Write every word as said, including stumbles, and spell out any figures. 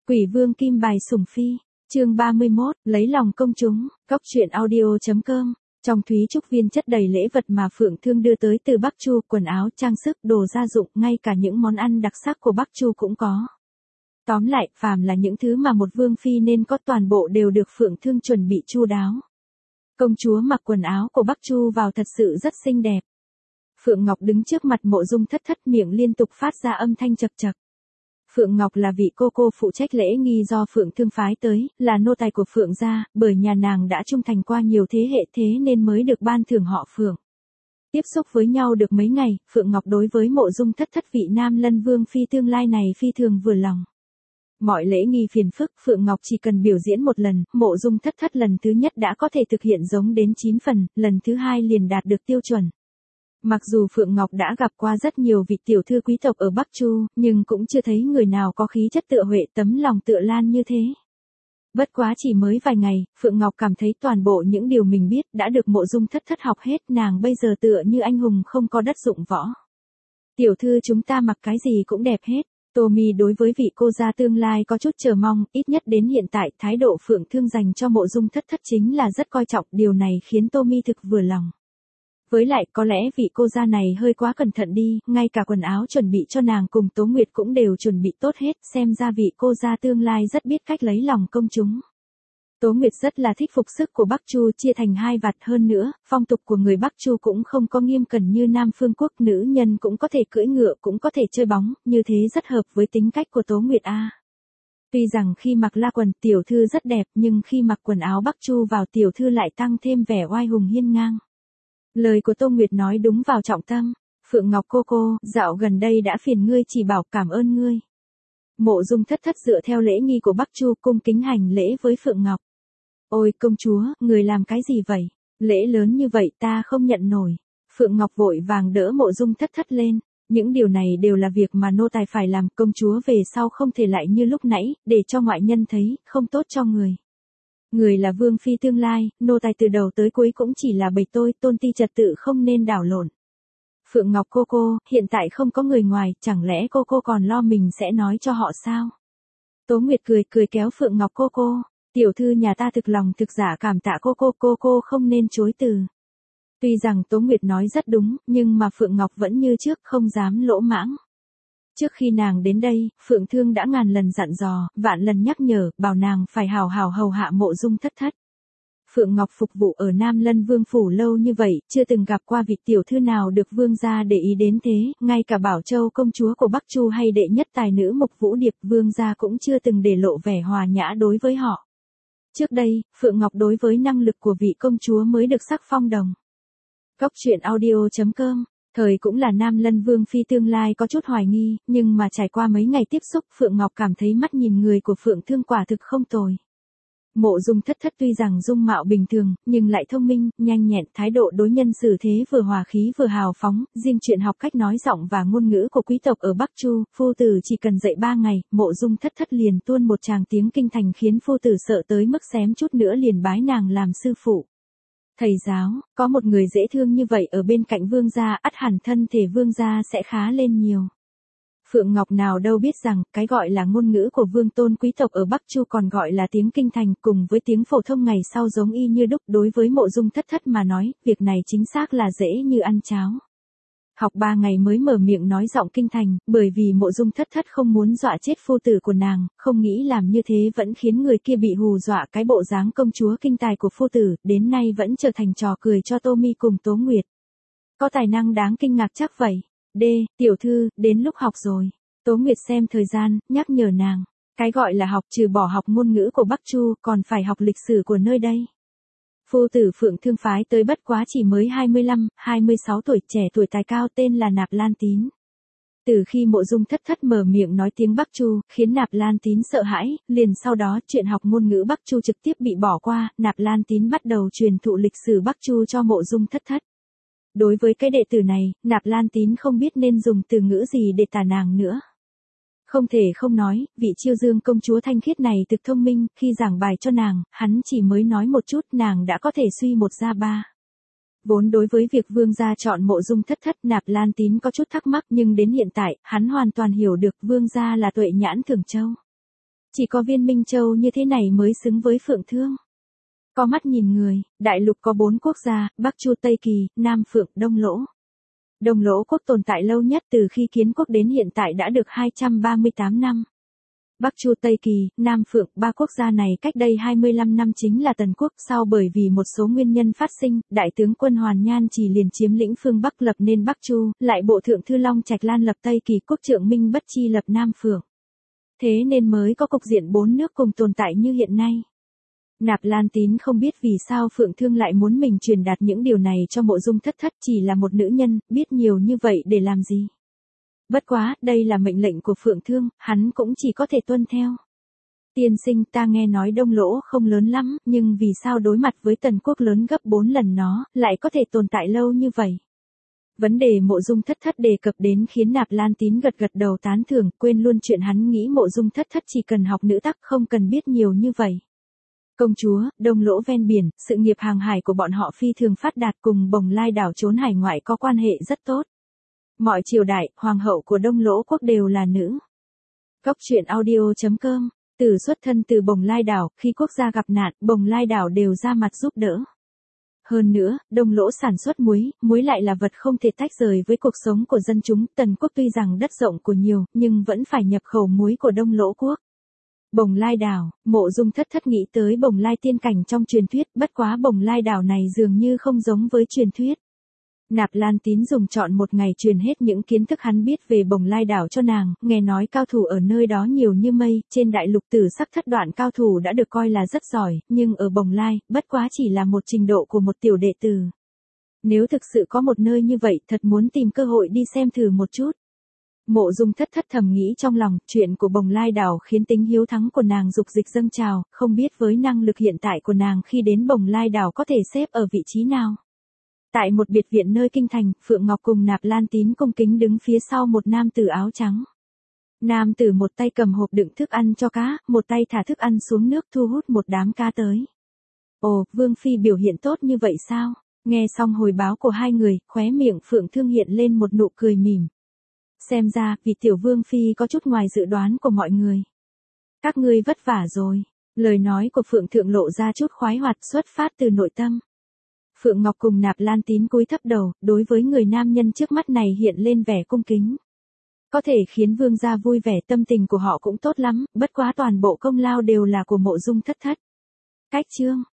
Quỷ vương kim bài sủng phi, chương ba mươi mốt, lấy lòng công chúng, góc truyện audio.com. Trong thúy trúc viên chất đầy lễ vật mà Phượng Thương đưa tới từ Bắc Chu, quần áo, trang sức, đồ gia dụng, ngay cả những món ăn đặc sắc của Bắc Chu cũng có. Tóm lại, phàm là những thứ mà một vương phi nên có toàn bộ đều được Phượng Thương chuẩn bị chu đáo. Công chúa mặc quần áo của Bắc Chu vào thật sự rất xinh đẹp. Phượng Ngọc đứng trước mặt Mộ Dung Thất Thất, miệng liên tục phát ra âm thanh chậc chậc. Phượng Ngọc là vị cô cô phụ trách lễ nghi do Phượng Thương phái tới, là nô tài của Phượng gia, bởi nhà nàng đã trung thành qua nhiều thế hệ thế nên mới được ban thưởng họ Phượng. Tiếp xúc với nhau được mấy ngày, Phượng Ngọc đối với Mộ Dung Thất Thất vị Nam Lân Vương phi tương lai này phi thường vừa lòng. Mọi lễ nghi phiền phức Phượng Ngọc chỉ cần biểu diễn một lần, Mộ Dung Thất Thất lần thứ nhất đã có thể thực hiện giống đến chín phần, lần thứ hai liền đạt được tiêu chuẩn. Mặc dù Phượng Ngọc đã gặp qua rất nhiều vị tiểu thư quý tộc ở Bắc Chu, nhưng cũng chưa thấy người nào có khí chất tựa Huệ tấm lòng tựa Lan như thế. Bất quá chỉ mới vài ngày, Phượng Ngọc cảm thấy toàn bộ những điều mình biết đã được Mộ Dung Thất Thất học hết, nàng bây giờ tựa như anh hùng không có đất dụng võ. Tiểu thư chúng ta mặc cái gì cũng đẹp hết. Tommy đối với vị cô gia tương lai có chút chờ mong, ít nhất đến hiện tại thái độ Phượng Thương dành cho Mộ Dung Thất Thất chính là rất coi trọng, điều này khiến Tommy thực vừa lòng. Với lại có lẽ vị cô gia này hơi quá cẩn thận đi, ngay cả quần áo chuẩn bị cho nàng cùng Tố Nguyệt cũng đều chuẩn bị tốt hết, xem ra vị cô gia tương lai rất biết cách lấy lòng công chúng. Tố Nguyệt rất là thích phục sức của Bắc Chu chia thành hai vạt, hơn nữa, phong tục của người Bắc Chu cũng không có nghiêm cẩn như Nam Phương Quốc, nữ nhân cũng có thể cưỡi ngựa, cũng có thể chơi bóng, như thế rất hợp với tính cách của Tố Nguyệt a. Tuy rằng khi mặc la quần tiểu thư rất đẹp, nhưng khi mặc quần áo Bắc Chu vào tiểu thư lại tăng thêm vẻ oai hùng hiên ngang. Lời của Tô Nguyệt nói đúng vào trọng tâm. Phượng Ngọc cô cô, dạo gần đây đã phiền ngươi chỉ bảo, cảm ơn ngươi. Mộ Dung Thất Thất dựa theo lễ nghi của Bắc Chu cung kính hành lễ với Phượng Ngọc. Ôi công chúa, người làm cái gì vậy? Lễ lớn như vậy ta không nhận nổi. Phượng Ngọc vội vàng đỡ Mộ Dung Thất Thất lên. Những điều này đều là việc mà nô tài phải làm, công chúa về sau không thể lại như lúc nãy, để cho ngoại nhân thấy, không tốt cho người. Người là vương phi tương lai, nô tài từ đầu tới cuối cũng chỉ là bầy tôi, tôn ti trật tự không nên đảo lộn. Phượng Ngọc cô cô, hiện tại không có người ngoài, chẳng lẽ cô cô còn lo mình sẽ nói cho họ sao? Tố Nguyệt cười cười kéo Phượng Ngọc cô cô, tiểu thư nhà ta thực lòng thực giả cảm tạ cô cô, cô cô không nên chối từ. Tuy rằng Tố Nguyệt nói rất đúng, nhưng mà Phượng Ngọc vẫn như trước không dám lỗ mãng. Trước khi nàng đến đây, Phượng Thương đã ngàn lần dặn dò, vạn lần nhắc nhở, bảo nàng phải hào hào hầu hạ Mộ Dung Thất Thất. Phượng Ngọc phục vụ ở Nam Lân Vương phủ lâu như vậy, chưa từng gặp qua vị tiểu thư nào được vương gia để ý đến thế, ngay cả Bảo Châu công chúa của Bắc Chu hay đệ nhất tài nữ Mục Vũ Điệp, vương gia cũng chưa từng để lộ vẻ hòa nhã đối với họ. Trước đây, Phượng Ngọc đối với năng lực của vị công chúa mới được sắc phong đồng. Góc truyện audio.com. Thời cũng là Nam Lân Vương phi tương lai có chút hoài nghi, nhưng mà trải qua mấy ngày tiếp xúc, Phượng Ngọc cảm thấy mắt nhìn người của Phượng Thương quả thực không tồi. Mộ Dung Thất Thất tuy rằng dung mạo bình thường, nhưng lại thông minh, nhanh nhẹn, thái độ đối nhân xử thế vừa hòa khí vừa hào phóng, riêng chuyện học cách nói giọng và ngôn ngữ của quý tộc ở Bắc Chu, phu tử chỉ cần dạy ba ngày, Mộ Dung Thất Thất liền tuôn một tràng tiếng kinh thành khiến phu tử sợ tới mức xém chút nữa liền bái nàng làm sư phụ. Thầy giáo, có một người dễ thương như vậy ở bên cạnh vương gia, ắt hẳn thân thể vương gia sẽ khá lên nhiều. Phượng Ngọc nào đâu biết rằng, cái gọi là ngôn ngữ của vương tôn quý tộc ở Bắc Chu còn gọi là tiếng kinh thành, cùng với tiếng phổ thông ngày sau giống y như đúc. Đối với Mộ Dung Thất Thất mà nói, việc này chính xác là dễ như ăn cháo. Học ba ngày mới mở miệng nói giọng kinh thành, bởi vì Mộ Dung Thất Thất không muốn dọa chết phu tử của nàng, không nghĩ làm như thế vẫn khiến người kia bị hù dọa. Cái bộ dáng công chúa kinh tài của phu tử, đến nay vẫn trở thành trò cười cho Tommy cùng Tố Nguyệt. Có tài năng đáng kinh ngạc chắc vậy. D, tiểu thư, đến lúc học rồi. Tố Nguyệt xem thời gian, nhắc nhở nàng. Cái gọi là học trừ bỏ học ngôn ngữ của Bắc Chu, còn phải học lịch sử của nơi đây. Phu tử Phượng Thương phái tới bất quá chỉ mới hai mươi lăm, hai mươi sáu tuổi, trẻ tuổi tài cao, tên là Nạp Lan Tín. Từ khi Mộ Dung Thất Thất mở miệng nói tiếng Bắc Chu, khiến Nạp Lan Tín sợ hãi, liền sau đó chuyện học ngôn ngữ Bắc Chu trực tiếp bị bỏ qua, Nạp Lan Tín bắt đầu truyền thụ lịch sử Bắc Chu cho Mộ Dung Thất Thất. Đối với cái đệ tử này, Nạp Lan Tín không biết nên dùng từ ngữ gì để tả nàng nữa. Không thể không nói, vị Chiêu Dương công chúa thanh khiết này thực thông minh, khi giảng bài cho nàng, hắn chỉ mới nói một chút nàng đã có thể suy một ra ba. Vốn đối với việc vương gia chọn Mộ Dung Thất Thất, Nạp Lan Tín có chút thắc mắc, nhưng đến hiện tại, hắn hoàn toàn hiểu được vương gia là tuệ nhãn thường châu. Chỉ có viên Minh Châu như thế này mới xứng với Phượng Thương. Có mắt nhìn người, đại lục có bốn quốc gia, Bắc Chu Tây Kỳ, Nam Phượng, Đông Lỗ. Đông Lỗ quốc tồn tại lâu nhất từ khi kiến quốc đến hiện tại đã được hai trăm ba mươi tám năm. Bắc Chu Tây Kỳ, Nam Phượng, ba quốc gia này cách đây hai mươi lăm năm chính là Tần quốc, sau bởi vì một số nguyên nhân phát sinh, đại tướng quân Hoàn Nhan chỉ liền chiếm lĩnh phương Bắc lập nên Bắc Chu, lại bộ thượng thư Long Trạch Lan lập Tây Kỳ, quốc trượng Minh Bất Chi lập Nam Phượng. Thế nên mới có cục diện bốn nước cùng tồn tại như hiện nay. Nạp Lan Tín không biết vì sao Phượng Thương lại muốn mình truyền đạt những điều này cho Mộ Dung Thất Thất, chỉ là một nữ nhân, biết nhiều như vậy để làm gì. Bất quá, đây là mệnh lệnh của Phượng Thương, hắn cũng chỉ có thể tuân theo. Tiên sinh, ta nghe nói Đông Lỗ không lớn lắm, nhưng vì sao đối mặt với Tần quốc lớn gấp bốn lần nó, lại có thể tồn tại lâu như vậy? Vấn đề Mộ Dung Thất Thất đề cập đến khiến Nạp Lan Tín gật gật đầu tán thưởng, quên luôn chuyện hắn nghĩ Mộ Dung Thất Thất chỉ cần học nữ tắc, không cần biết nhiều như vậy. Công chúa, Đông Lỗ ven biển, sự nghiệp hàng hải của bọn họ phi thường phát đạt, cùng Bồng Lai đảo trốn hải ngoại có quan hệ rất tốt. Mọi triều đại, hoàng hậu của Đông Lỗ quốc đều là nữ. Góc truyện audio chấm com, từ xuất thân từ Bồng Lai đảo, khi quốc gia gặp nạn, Bồng Lai đảo đều ra mặt giúp đỡ. Hơn nữa, Đông Lỗ sản xuất muối, muối lại là vật không thể tách rời với cuộc sống của dân chúng. Tần quốc tuy rằng đất rộng của nhiều, nhưng vẫn phải nhập khẩu muối của Đông Lỗ quốc. Bồng Lai đảo, Mộ Dung Thất Thất nghĩ tới Bồng Lai tiên cảnh trong truyền thuyết, bất quá Bồng Lai đảo này dường như không giống với truyền thuyết. Nạp Lan Tín dùng trọn một ngày truyền hết những kiến thức hắn biết về Bồng Lai đảo cho nàng, nghe nói cao thủ ở nơi đó nhiều như mây, trên đại lục Tử Sắc thất đoạn cao thủ đã được coi là rất giỏi, nhưng ở Bồng Lai, bất quá chỉ là một trình độ của một tiểu đệ tử. Nếu thực sự có một nơi như vậy, thật muốn tìm cơ hội đi xem thử một chút. Mộ Dung Thất Thất thầm nghĩ trong lòng, chuyện của Bồng Lai đảo khiến tính hiếu thắng của nàng dục dịch dâng trào, không biết với năng lực hiện tại của nàng khi đến Bồng Lai đảo có thể xếp ở vị trí nào. Tại một biệt viện nơi kinh thành, Phượng Ngọc cùng Nạp Lan Tín cung kính đứng phía sau một nam tử áo trắng. Nam tử một tay cầm hộp đựng thức ăn cho cá, một tay thả thức ăn xuống nước thu hút một đám cá tới. Ồ, Vương Phi biểu hiện tốt như vậy sao? Nghe xong hồi báo của hai người, khóe miệng Phượng Thương hiện lên một nụ cười mỉm. Xem ra, vì tiểu Vương Phi có chút ngoài dự đoán của mọi người. Các ngươi vất vả rồi. Lời nói của Phượng Thượng lộ ra chút khoái hoạt xuất phát từ nội tâm. Phượng Ngọc cùng Nạp Lan Tín cúi thấp đầu, đối với người nam nhân trước mắt này hiện lên vẻ cung kính. Có thể khiến vương gia vui vẻ, tâm tình của họ cũng tốt lắm, bất quá toàn bộ công lao đều là của Mộ Dung Thất Thất. Cách chương